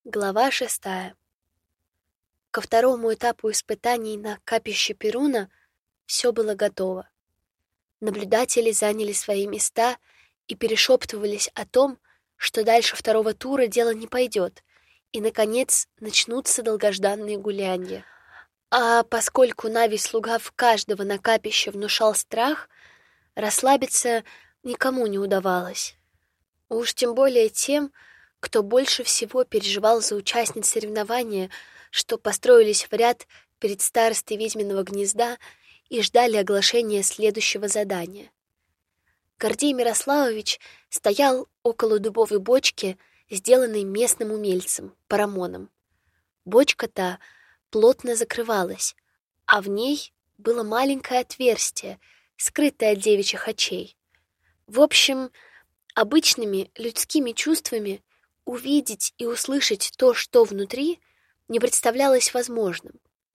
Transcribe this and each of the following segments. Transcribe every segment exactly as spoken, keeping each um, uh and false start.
Глава шестая. Ко второму этапу испытаний на капище Перуна все было готово. Наблюдатели заняли свои места и перешептывались о том, что дальше второго тура дело не пойдет, и, наконец, начнутся долгожданные гулянья. А поскольку Нави-слуга в каждого на капище внушал страх, расслабиться никому не удавалось. Уж тем более тем, кто больше всего переживал за участниц соревнования, что построились в ряд перед старостой ведьминого гнезда и ждали оглашения следующего задания. Гордей Мирославович стоял около дубовой бочки, сделанной местным умельцем, Парамоном. Бочка та плотно закрывалась, а в ней было маленькое отверстие, скрытое от девичьих очей. В общем, обычными людскими чувствами увидеть и услышать то, что внутри, не представлялось возможным.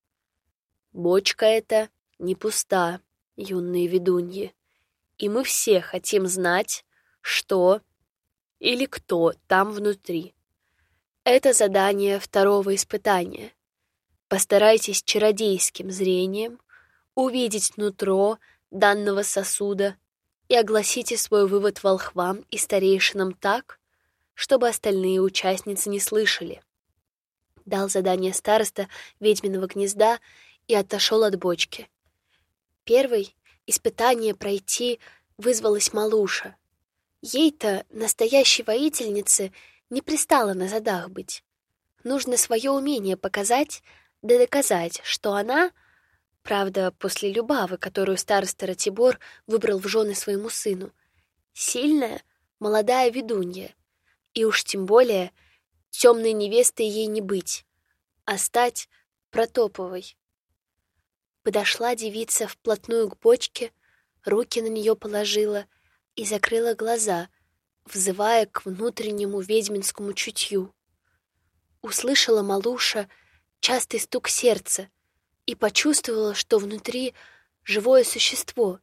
Бочка эта не пуста, юные ведуньи, и мы все хотим знать, что или кто там внутри. Это задание второго испытания. Постарайтесь чародейским зрением увидеть нутро данного сосуда и огласите свой вывод волхвам и старейшинам так, чтобы остальные участницы не слышали. Дал задание староста ведьминого гнезда и отошел от бочки. Первой испытание пройти вызвалась Малуша. Ей-то, настоящей воительнице, не пристало на задах быть. Нужно свое умение показать, да доказать, что она, правда, после Любавы, которую староста Ратибор выбрал в жены своему сыну, сильная, молодая ведунья, и уж тем более темной невестой ей не быть, а стать Протоповой. Подошла девица вплотную к бочке, руки на нее положила и закрыла глаза, взывая к внутреннему ведьминскому чутью. Услышала Малуша частый стук сердца и почувствовала, что внутри живое существо.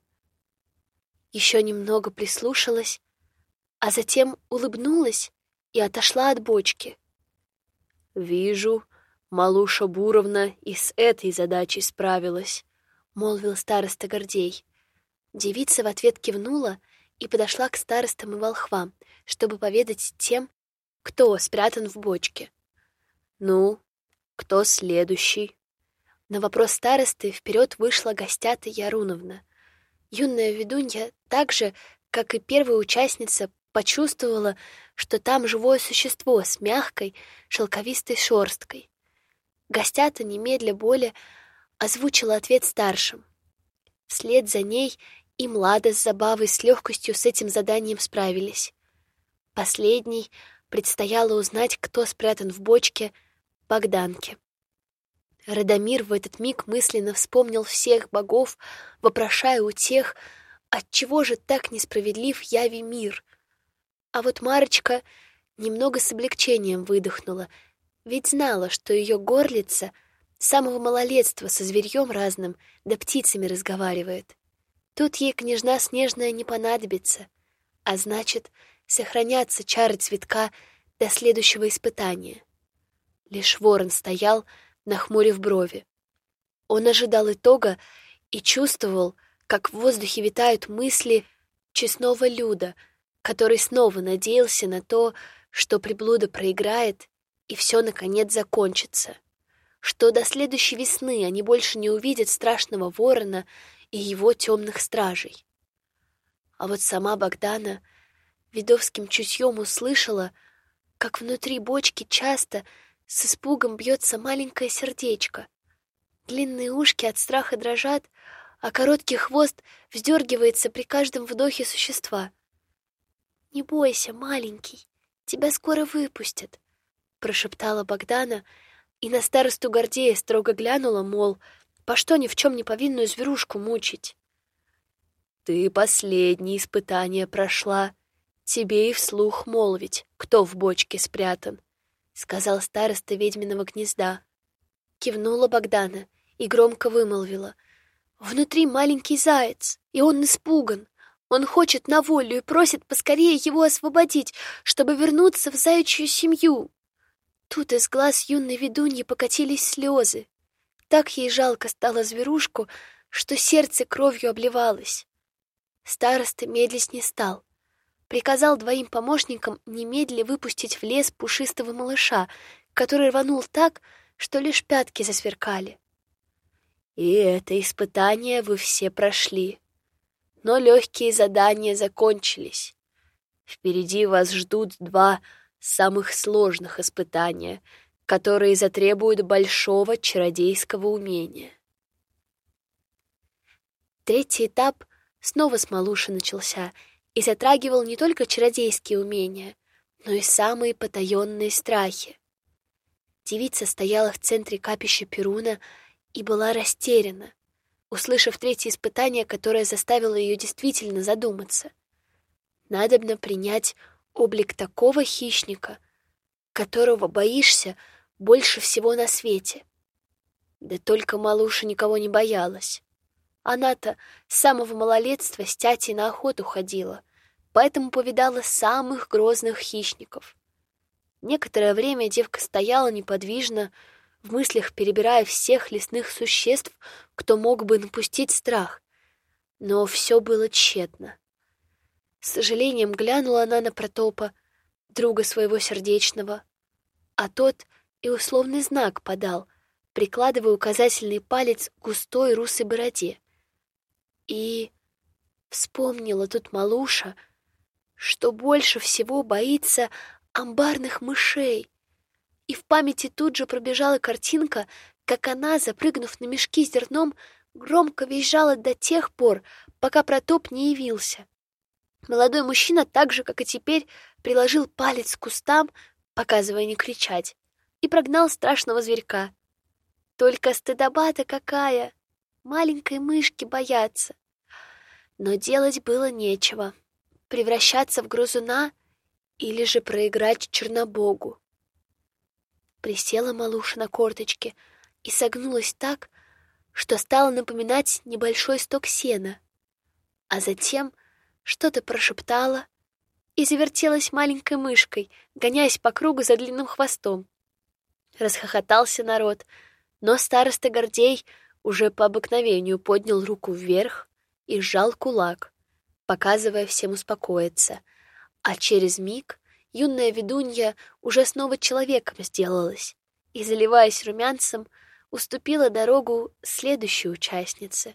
Еще немного прислушалась, а затем улыбнулась и отошла от бочки. «Вижу, Малуша Буровна и с этой задачей справилась», — молвил староста Гордей. Девица в ответ кивнула и подошла к старостам и волхвам, чтобы поведать тем, кто спрятан в бочке. «Ну, кто следующий?» На вопрос старосты вперед вышла Гостята Яруновна. Юная ведунья так же, как и первая участница, почувствовала, что там живое существо с мягкой, шелковистой шерсткой. Гостята немедля более озвучила ответ старшим. Вслед за ней и Млада с Забавой с легкостью с этим заданием справились. Последней предстояло узнать, кто спрятан в бочке Богданке. Радомир в этот миг мысленно вспомнил всех богов, вопрошая у тех, отчего же так несправедлив яви мир. А вот Марочка немного с облегчением выдохнула, ведь знала, что ее горлица с самого малолетства со зверьем разным да птицами разговаривает. Тут ей княжна Снежная не понадобится, а значит, сохранятся чары цветка до следующего испытания. Лишь ворон стоял, нахмурив брови. Он ожидал итога и чувствовал, как в воздухе витают мысли честного люда, который снова надеялся на то, что приблуда проиграет и все наконец закончится, что до следующей весны они больше не увидят страшного ворона и его темных стражей. А вот сама Богдана ведовским чутьем услышала, как внутри бочки часто с испугом бьется маленькое сердечко. Длинные ушки от страха дрожат, а короткий хвост вздергивается при каждом вдохе существа. «Не бойся, маленький, тебя скоро выпустят», — прошептала Богдана, и на старосту Гордея строго глянула, мол, по что ни в чем не повинную зверушку мучить. «Ты последнее испытание прошла, тебе и вслух молвить, кто в бочке спрятан», — сказал староста ведьминого гнезда. Кивнула Богдана и громко вымолвила: «Внутри маленький заяц, и он испуган. Он хочет на волю и просит поскорее его освободить, чтобы вернуться в заячью семью». Тут из глаз юной ведуньи покатились слезы. Так ей жалко стало зверушку, что сердце кровью обливалось. Староста медлить не стал. Приказал двоим помощникам немедля выпустить в лес пушистого малыша, который рванул так, что лишь пятки засверкали. И это испытание вы все прошли. Но легкие задания закончились. Впереди вас ждут два самых сложных испытания, которые затребуют большого чародейского умения. Третий этап снова с Малуши начался и затрагивал не только чародейские умения, но и самые потаенные страхи. Девица стояла в центре капища Перуна и была растеряна, услышав третье испытание, которое заставило ее действительно задуматься. Надобно принять облик такого хищника, которого боишься больше всего на свете. Да только Малуша никого не боялась. Она-то с самого малолетства с тятей на охоту ходила, поэтому повидала самых грозных хищников. Некоторое время девка стояла неподвижно, в мыслях перебирая всех лесных существ, кто мог бы напустить страх. Но все было тщетно. С сожалением глянула она на Протопа, друга своего сердечного, а тот и условный знак подал, прикладывая указательный палец к густой русой бороде. И вспомнила тут Малуша, что больше всего боится амбарных мышей. И в памяти тут же пробежала картинка, как она, запрыгнув на мешки с зерном, громко визжала до тех пор, пока Протоп не явился. Молодой мужчина, так же, как и теперь, приложил палец к кустам, показывая не кричать, и прогнал страшного зверька. Только стыдоба-то какая! Маленькой мышки бояться. Но делать было нечего. Превращаться в грызуна или же проиграть Чернобогу. Присела Малуша на корточки и согнулась так, что стала напоминать небольшой сток сена, а затем что-то прошептала и завертелась маленькой мышкой, гоняясь по кругу за длинным хвостом. Расхохотался народ, но староста Гордей уже по обыкновению поднял руку вверх и сжал кулак, показывая всем успокоиться, а через миг юная ведунья уже снова человеком сделалась и, заливаясь румянцем, уступила дорогу следующей участнице.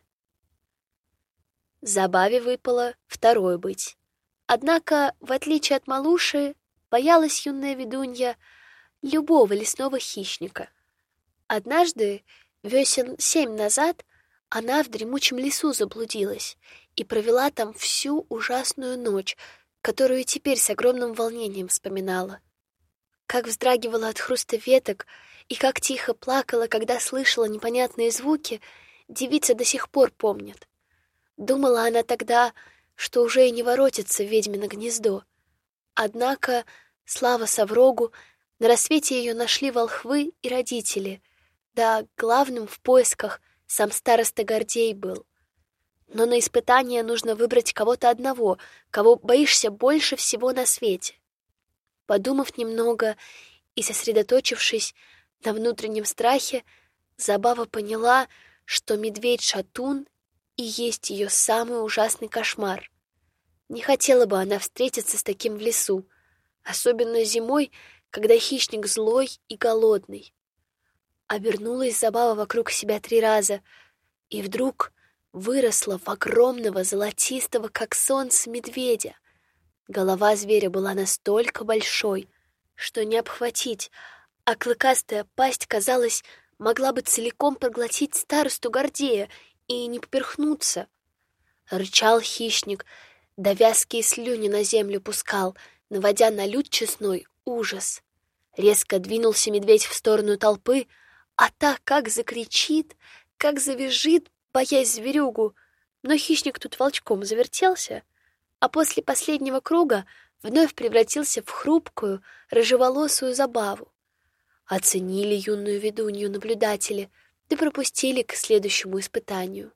Забаве выпало второй быть. Однако, в отличие от Малуши, боялась юная ведунья любого лесного хищника. Однажды, весен семь назад, она в дремучем лесу заблудилась и провела там всю ужасную ночь, которую теперь с огромным волнением вспоминала. Как вздрагивала от хруста веток и как тихо плакала, когда слышала непонятные звуки, девица до сих пор помнит. Думала она тогда, что уже и не воротится в ведьмино гнездо. Однако, слава Соврогу, на рассвете ее нашли волхвы и родители, да главным в поисках сам староста Гордей был. Но на испытание нужно выбрать кого-то одного, кого боишься больше всего на свете. Подумав немного и сосредоточившись на внутреннем страхе, Забава поняла, что медведь-шатун и есть ее самый ужасный кошмар. Не хотела бы она встретиться с таким в лесу, особенно зимой, когда хищник злой и голодный. Обернулась Забава вокруг себя три раза, и вдруг выросла в огромного золотистого, как солнце, медведя. Голова зверя была настолько большой, что не обхватить, а клыкастая пасть, казалось, могла бы целиком проглотить старосту Гордея и не поперхнуться. Рычал хищник, да вязкие слюни на землю пускал, наводя на люд честной ужас. Резко двинулся медведь в сторону толпы, а та как закричит, как завизжит, боясь зверюгу. Но хищник тут волчком завертелся, а после последнего круга вновь превратился в хрупкую, рыжеволосую Забаву. Оценили юную ведунью наблюдатели, да пропустили к следующему испытанию.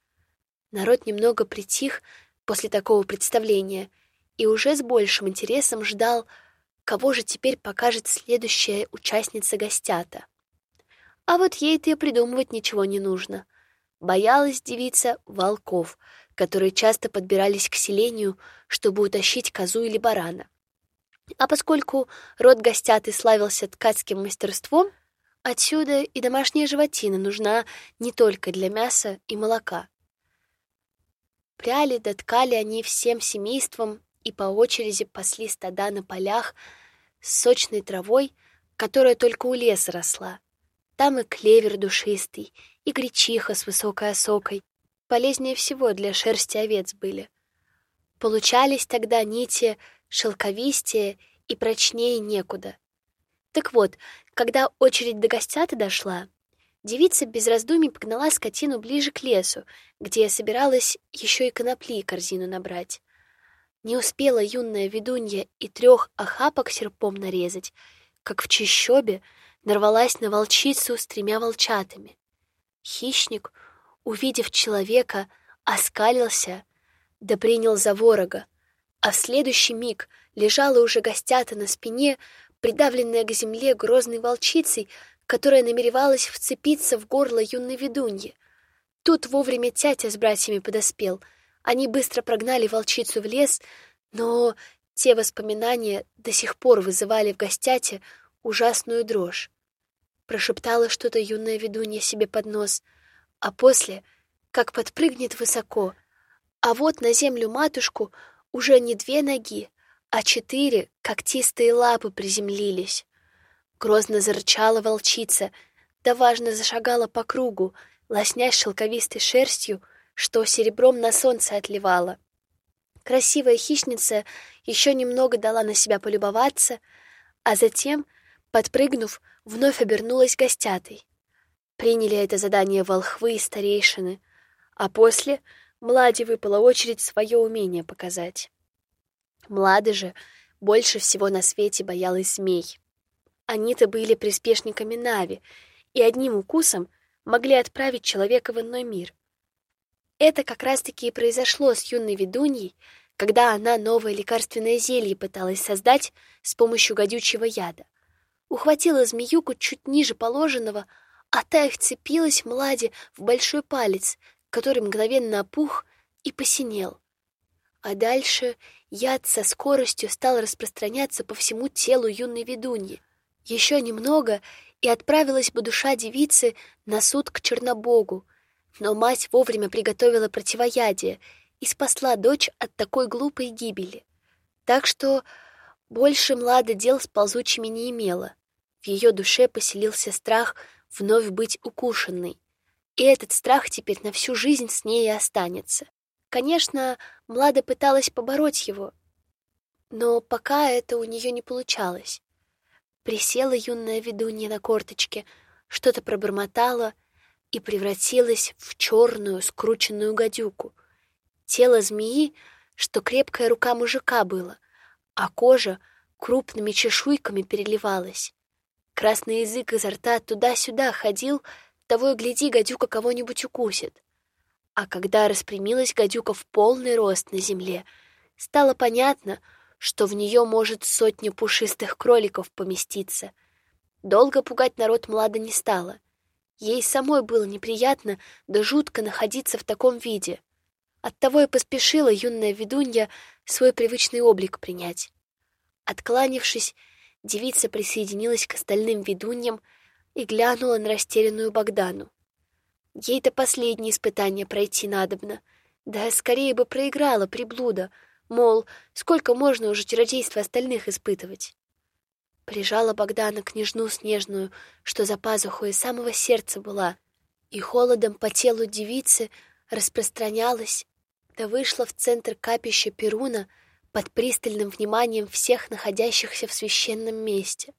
Народ немного притих после такого представления и уже с большим интересом ждал, кого же теперь покажет следующая участница гостята. А вот ей-то и придумывать ничего не нужно. Боялась девица волков, которые часто подбирались к селению, чтобы утащить козу или барана. А поскольку род гостяты славился ткацким мастерством, отсюда и домашняя животина нужна не только для мяса и молока. Пряли да ткали они всем семейством и по очереди пасли стада на полях с сочной травой, которая только у леса росла. Там и клевер душистый, и гречиха с высокой осокой. Полезнее всего для шерсти овец были. Получались тогда нити шелковистее и прочнее некуда. Так вот, когда очередь до гостяты дошла, девица без раздумий погнала скотину ближе к лесу, где я собиралась еще и конопли корзину набрать. Не успела юная ведунья и трех охапок серпом нарезать, как в чащобе нарвалась на волчицу с тремя волчатами. Хищник, увидев человека, оскалился, да принял за ворога, а в следующий миг лежала уже гостята на спине, придавленная к земле грозной волчицей, которая намеревалась вцепиться в горло юной ведуньи. Тут вовремя тятя с братьями подоспел. Они быстро прогнали волчицу в лес, но те воспоминания до сих пор вызывали в гостяте ужасную дрожь. Прошептала что-то юная ведунья себе под нос, а после, как подпрыгнет высоко, а вот на землю матушку уже не две ноги, а четыре когтистые лапы приземлились. Грозно зарычала волчица, да важно зашагала по кругу, лоснясь шелковистой шерстью, что серебром на солнце отливала. Красивая хищница еще немного дала на себя полюбоваться, а затем, подпрыгнув, вновь обернулась гостятой. Приняли это задание волхвы и старейшины, а после Младе выпала очередь свое умение показать. Млада же больше всего на свете боялась змей. Они-то были приспешниками Нави и одним укусом могли отправить человека в иной мир. Это как раз-таки и произошло с юной ведуньей, когда она новое лекарственное зелье пыталась создать с помощью гадючего яда. Ухватила змеюку чуть ниже положенного, а та и вцепилась Младе в большой палец, который мгновенно опух и посинел. А дальше яд со скоростью стал распространяться по всему телу юной ведуньи. Еще немного, и отправилась бы душа девицы на суд к Чернобогу, но мать вовремя приготовила противоядие и спасла дочь от такой глупой гибели. Так что больше Млада дел с ползучими не имела. В ее душе поселился страх вновь быть укушенной. И этот страх теперь на всю жизнь с ней и останется. Конечно, Млада пыталась побороть его, но пока это у нее не получалось. Присела юная ведунья на корточке, что-то пробормотала и превратилась в черную скрученную гадюку. Тело змеи, что крепкая рука мужика было, а кожа крупными чешуйками переливалась. Красный язык изо рта туда-сюда ходил, того и гляди, гадюка кого-нибудь укусит. А когда распрямилась гадюка в полный рост на земле, стало понятно, что в нее может сотня пушистых кроликов поместиться. Долго пугать народ Млада не стала. Ей самой было неприятно да жутко находиться в таком виде. Оттого и поспешила юная ведунья свой привычный облик принять. Откланившись, девица присоединилась к остальным ведуньям и глянула на растерянную Богдану. Ей-то последнее испытание пройти надобно, да скорее бы проиграла приблуда, мол, сколько можно уже чародейства остальных испытывать. Прижала Богдана княжну снежную, что за пазухой самого сердца была, и холодом по телу девицы распространялась, да вышла в центр капища Перуна под пристальным вниманием всех находящихся в священном месте.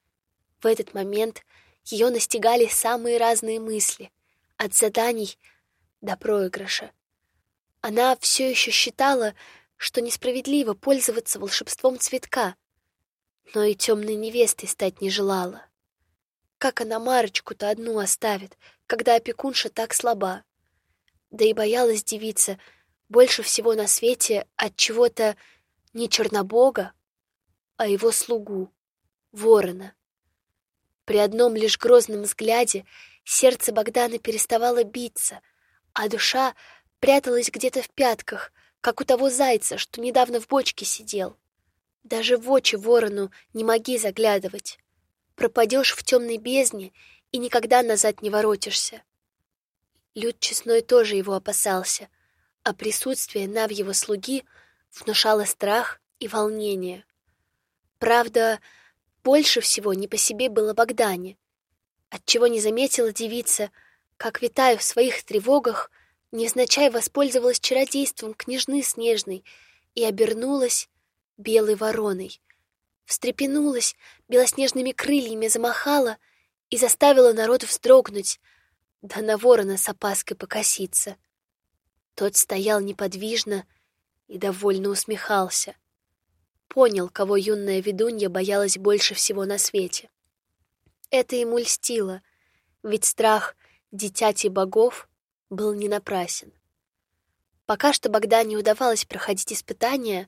В этот момент ее настигали самые разные мысли, от заданий до проигрыша. Она все еще считала, что несправедливо пользоваться волшебством цветка, но и темной невестой стать не желала. Как она Марочку-то одну оставит, когда опекунша так слаба? Да и боялась девица больше всего на свете от чего-то не Чернобога, а его слугу, ворона. При одном лишь грозном взгляде сердце Богдана переставало биться, а душа пряталась где-то в пятках, как у того зайца, что недавно в бочке сидел. Даже в очи ворону не моги заглядывать. Пропадешь в темной бездне и никогда назад не воротишься. Люд честной тоже его опасался, а присутствие Навьего слуги внушало страх и волнение. Правда, больше всего не по себе было Богдане, отчего не заметила девица, как, витая в своих тревогах, невзначай воспользовалась чародейством княжны Снежной и обернулась белой вороной. Встрепенулась, белоснежными крыльями замахала и заставила народ вздрогнуть, да на ворона с опаской покоситься. Тот стоял неподвижно и довольно усмехался. Понял, кого юная ведунья боялась больше всего на свете. Это ему льстило, ведь страх дитяти богов был не напрасен. Пока что Богдане удавалось проходить испытания,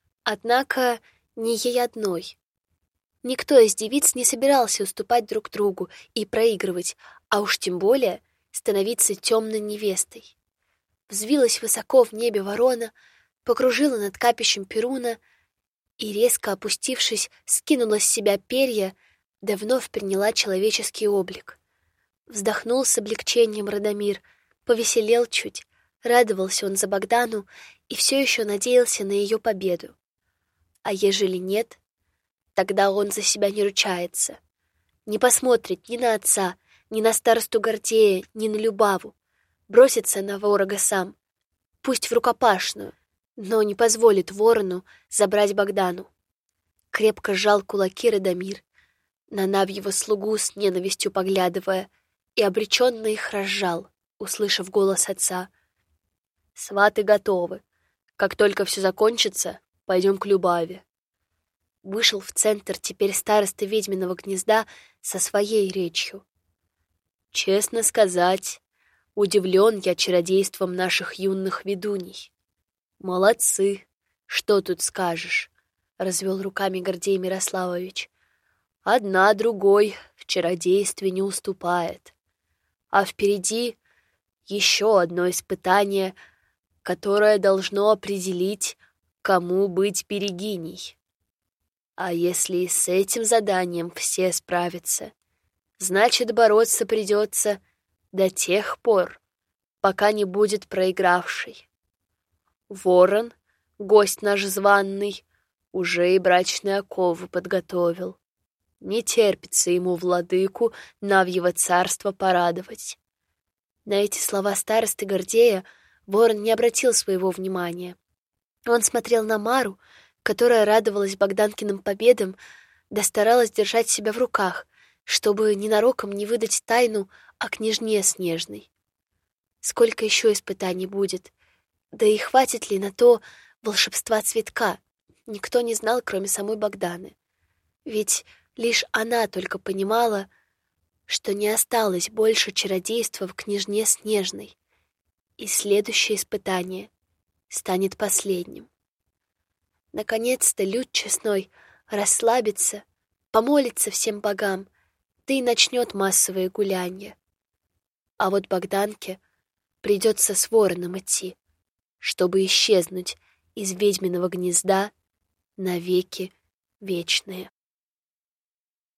однако не ей одной. Никто из девиц не собирался уступать друг другу и проигрывать, а уж тем более становиться темной невестой. Взвилась высоко в небе ворона, покружила над капищем Перуна и, резко опустившись, скинула с себя перья, да вновь приняла человеческий облик. Вздохнул с облегчением Радомир, повеселел чуть, радовался он за Богдану и все еще надеялся на ее победу. А ежели нет, тогда он за себя не ручается. Не посмотрит ни на отца, ни на старосту Гордея, ни на Любаву. Бросится на ворога сам, пусть в рукопашную, но не позволит ворону забрать Богдану. Крепко сжал кулаки Радомир, на Навьего слугу с ненавистью поглядывая, и обреченно их разжал, услышав голос отца. «Сваты готовы. Как только все закончится, пойдем к Любаве». Вышел в центр теперь староста ведьминого гнезда со своей речью. «Честно сказать, удивлен я чародейством наших юных ведуней. Молодцы, что тут скажешь?» — развел руками Гордей Мирославович. «Одна другой в чародействе не уступает. А впереди еще одно испытание, которое должно определить, кому быть берегиней. А если и с этим заданием все справятся, значит, бороться придется до тех пор, пока не будет проигравшей. Ворон, гость наш званный, уже и брачные оковы подготовил. Не терпится ему владыку Навьего царства порадовать». На эти слова старосты Гордея ворон не обратил своего внимания. Он смотрел на Мару, которая радовалась Богданкиным победам, да старалась держать себя в руках, чтобы ненароком не выдать тайну о княжне Снежной. Сколько еще испытаний будет? Да и хватит ли на то волшебства цветка? Никто не знал, кроме самой Богданы. Ведь лишь она только понимала, что не осталось больше чародейства в княжне Снежной, и следующее испытание станет последним. Наконец-то Люд честной расслабится, помолится всем богам, да и начнет массовые гулянья. А вот Богданке придется с вороном идти, чтобы исчезнуть из ведьминого гнезда навеки вечные.